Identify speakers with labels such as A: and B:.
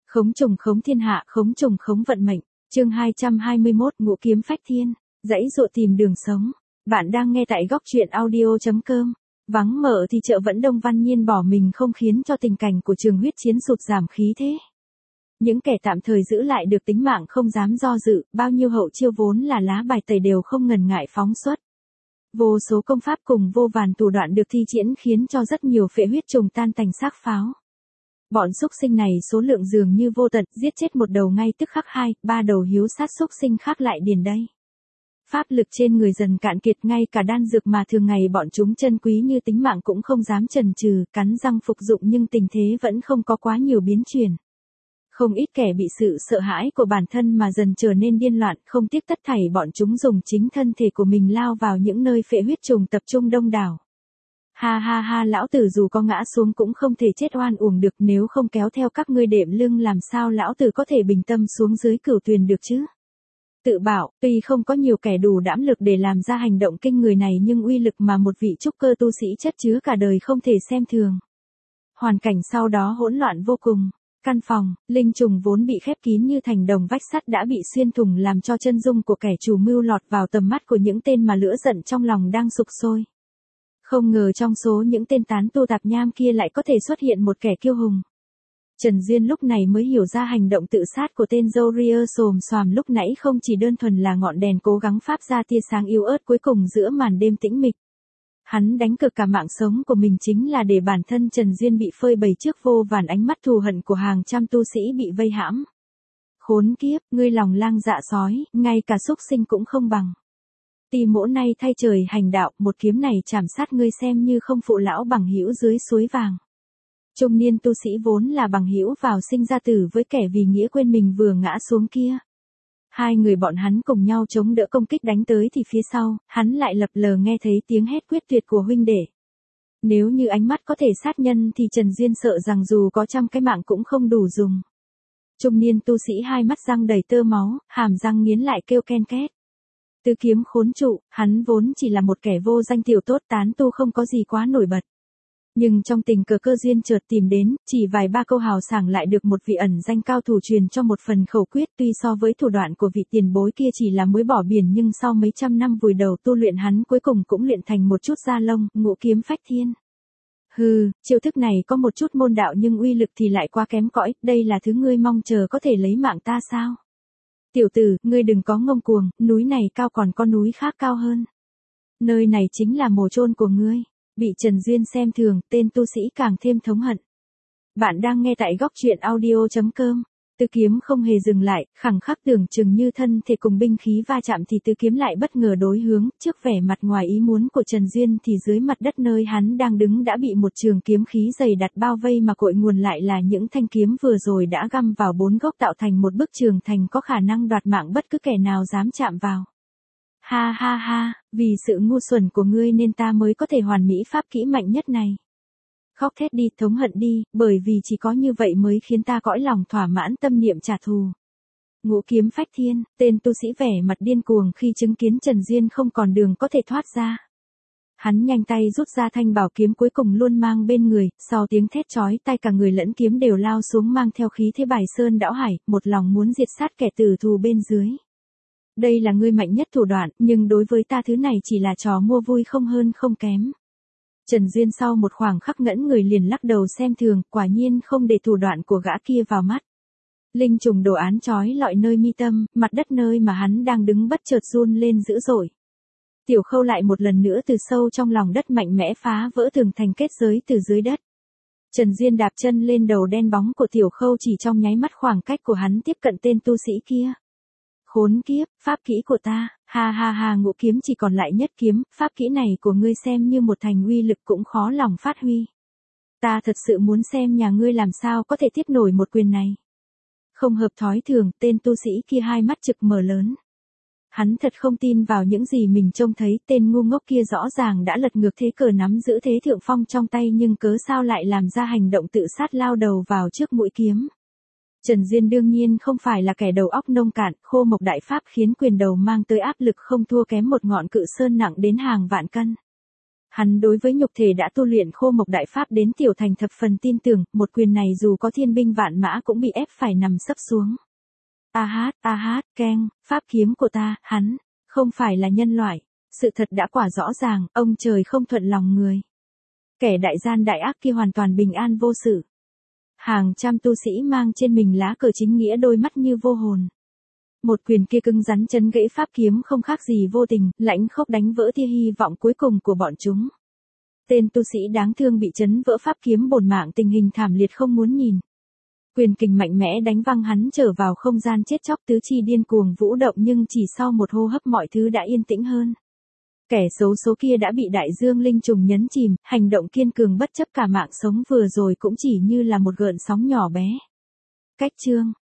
A: Khống trùng khống thiên hạ, khống trùng khống vận mệnh. Chương 221, Ngũ kiếm phách thiên, dãy dụa tìm đường sống. Bạn đang nghe tại góc truyện audio.com. Vắng mở thì chợ vẫn đông, Văn Nhiên bỏ mình không khiến cho tình cảnh của trường huyết chiến sụt giảm khí thế. Những kẻ tạm thời giữ lại được tính mạng không dám do dự, bao nhiêu hậu chiêu vốn là lá bài tẩy đều không ngần ngại phóng xuất. Vô số công pháp cùng vô vàn thủ đoạn được thi triển khiến cho rất nhiều phệ huyết trùng tan tành xác pháo. Bọn xúc sinh này số lượng dường như vô tận, giết chết một đầu ngay tức khắc 2-3 đầu hiếu sát xúc sinh khác lại điền đây. Pháp lực trên người dần cạn kiệt, ngay cả đan dược mà thường ngày bọn chúng chân quý như tính mạng cũng không dám chần chừ, cắn răng phục dụng, nhưng tình thế vẫn không có quá nhiều biến chuyển. Không ít kẻ bị sự sợ hãi của bản thân mà dần trở nên điên loạn, không tiếc tất thảy bọn chúng dùng chính thân thể của mình lao vào những nơi phệ huyết trùng tập trung đông đảo. Ha ha ha, lão tử dù có ngã xuống cũng không thể chết oan uổng được, nếu không kéo theo các ngươi đệm lưng làm sao lão tử có thể bình tâm xuống dưới cửu tuyền được chứ? Tự bảo, tuy không có nhiều kẻ đủ đảm lực để làm ra hành động kinh người này, nhưng uy lực mà một vị trúc cơ tu sĩ chất chứa cả đời không thể xem thường. Hoàn cảnh sau đó hỗn loạn vô cùng. Căn phòng, linh trùng vốn bị khép kín như thành đồng vách sắt đã bị xuyên thủng, làm cho chân dung của kẻ chủ mưu lọt vào tầm mắt của những tên mà lửa giận trong lòng đang sục sôi. Không ngờ trong số những tên tán tu tạp nham kia lại có thể xuất hiện một kẻ kiêu hùng. Trần Duyên lúc này mới hiểu ra hành động tự sát của tên râu ria xồm xoàm lúc nãy không chỉ đơn thuần là ngọn đèn cố gắng phát ra tia sáng yếu ớt cuối cùng giữa màn đêm tĩnh mịch. Hắn đánh cược cả mạng sống của mình chính là để bản thân Trần Duyên bị phơi bày trước vô vàn ánh mắt thù hận của hàng trăm tu sĩ bị vây hãm. Khốn kiếp, ngươi lòng lang dạ sói, ngay cả súc sinh cũng không bằng. Tì mỗ nay thay trời hành đạo, một kiếm này chảm sát ngươi xem như không phụ lão bằng hữu dưới suối vàng. Trung niên tu sĩ vốn là bằng hữu vào sinh ra tử với kẻ vì nghĩa quên mình vừa ngã xuống kia. Hai người bọn hắn cùng nhau chống đỡ công kích đánh tới thì phía sau, hắn lại lập lờ nghe thấy tiếng hét quyết tuyệt của huynh đệ. Nếu như ánh mắt có thể sát nhân thì Trần Duyên sợ rằng dù có 100 cái mạng cũng không đủ dùng. Trung niên tu sĩ hai mắt răng đầy tơ máu, hàm răng nghiến lại kêu ken két. Tứ kiếm khốn trụ, hắn vốn chỉ là một kẻ vô danh tiểu tốt tán tu không có gì quá nổi bật. Nhưng trong tình cờ cơ duyên chợt tìm đến, chỉ vài ba câu hào sảng lại được một vị ẩn danh cao thủ truyền cho một phần khẩu quyết, tuy so với thủ đoạn của vị tiền bối kia chỉ là muối bỏ biển, nhưng sau mấy trăm năm vùi đầu tu luyện hắn cuối cùng cũng luyện thành một chút da lông, Ngũ kiếm phách thiên. Hừ, chiêu thức này có một chút môn đạo nhưng uy lực thì lại quá kém cỏi, đây là thứ ngươi mong chờ có thể lấy mạng ta sao? Tiểu tử, ngươi đừng có ngông cuồng, núi này cao còn có núi khác cao hơn. Nơi này chính là mồ chôn của ngươi. Bị Trần Duyên xem thường, tên tu sĩ càng thêm thống hận. Bạn đang nghe tại góc truyện audio.com. Tứ kiếm không hề dừng lại, khẳng khắc tưởng chừng như thân thể cùng binh khí va chạm thì tứ kiếm lại bất ngờ đối hướng, trước vẻ mặt ngoài ý muốn của Trần Duyên thì dưới mặt đất nơi hắn đang đứng đã bị một trường kiếm khí dày đặc bao vây, mà cội nguồn lại là những thanh kiếm vừa rồi đã găm vào 4 góc tạo thành một bức tường thành có khả năng đoạt mạng bất cứ kẻ nào dám chạm vào. Ha ha ha, vì sự ngu xuẩn của ngươi nên ta mới có thể hoàn mỹ pháp kỹ mạnh nhất này. Khóc thét đi, thống hận đi, bởi vì chỉ có như vậy mới khiến ta cõi lòng thỏa mãn tâm niệm trả thù. Ngũ kiếm phách thiên, tên tu sĩ vẻ mặt điên cuồng khi chứng kiến Trần Duyên không còn đường có thể thoát ra. Hắn nhanh tay rút ra thanh bảo kiếm cuối cùng luôn mang bên người, sau tiếng thét chói tai cả người lẫn kiếm đều lao xuống mang theo khí thế bài sơn đảo hải, một lòng muốn diệt sát kẻ tử thù bên dưới. Đây là ngươi mạnh nhất thủ đoạn, nhưng đối với ta thứ này chỉ là trò mua vui không hơn không kém. Trần Duyên sau một khoảng khắc ngẩn người liền lắc đầu xem thường, quả nhiên không để thủ đoạn của gã kia vào mắt. Linh trùng đồ án chói lọi nơi mi tâm, mặt đất nơi mà hắn đang đứng bất chợt run lên dữ dội. Tiểu Khâu lại một lần nữa từ sâu trong lòng đất mạnh mẽ phá vỡ tường thành kết giới từ dưới đất. Trần Duyên đạp chân lên đầu đen bóng của Tiểu Khâu, chỉ trong nháy mắt khoảng cách của hắn tiếp cận tên tu sĩ kia. Khốn kiếp, pháp kỹ của ta, ha ha ha, ngũ kiếm chỉ còn lại nhất kiếm, pháp kỹ này của ngươi xem như một thành uy lực cũng khó lòng phát huy. Ta thật sự muốn xem nhà ngươi làm sao có thể tiếp nổi một quyền này. Không hợp thói thường, tên tu sĩ kia hai mắt trực mở lớn. Hắn thật không tin vào những gì mình trông thấy, tên ngu ngốc kia rõ ràng đã lật ngược thế cờ nắm giữ thế thượng phong trong tay, nhưng cớ sao lại làm ra hành động tự sát lao đầu vào trước mũi kiếm. Trần Duyên đương nhiên không phải là kẻ đầu óc nông cạn, khô mộc đại pháp khiến quyền đầu mang tới áp lực không thua kém một ngọn cự sơn nặng đến hàng vạn cân. Hắn đối với nhục thể đã tu luyện khô mộc đại pháp đến tiểu thành thập phần tin tưởng, một quyền này dù có thiên binh vạn mã cũng bị ép phải nằm sấp xuống. A hát, keng, pháp kiếm của ta, hắn, không phải là nhân loại. Sự thật đã quả rõ ràng, ông trời không thuận lòng người. Kẻ đại gian đại ác kia hoàn toàn bình an vô sự. Hàng trăm tu sĩ mang trên mình lá cờ chính nghĩa đôi mắt như vô hồn. Một quyền kia cứng rắn chấn gãy pháp kiếm không khác gì vô tình, lãnh khốc đánh vỡ tia hy vọng cuối cùng của bọn chúng. Tên tu sĩ đáng thương bị chấn vỡ pháp kiếm bổn mạng tình hình thảm liệt không muốn nhìn. Quyền kình mạnh mẽ đánh văng hắn trở vào không gian chết chóc tứ chi điên cuồng vũ động nhưng chỉ sau một hô hấp mọi thứ đã yên tĩnh hơn. Kẻ xấu số kia đã bị đại dương linh trùng nhấn chìm, hành động kiên cường bất chấp cả mạng sống vừa rồi cũng chỉ như là một gợn sóng nhỏ bé. Cách chương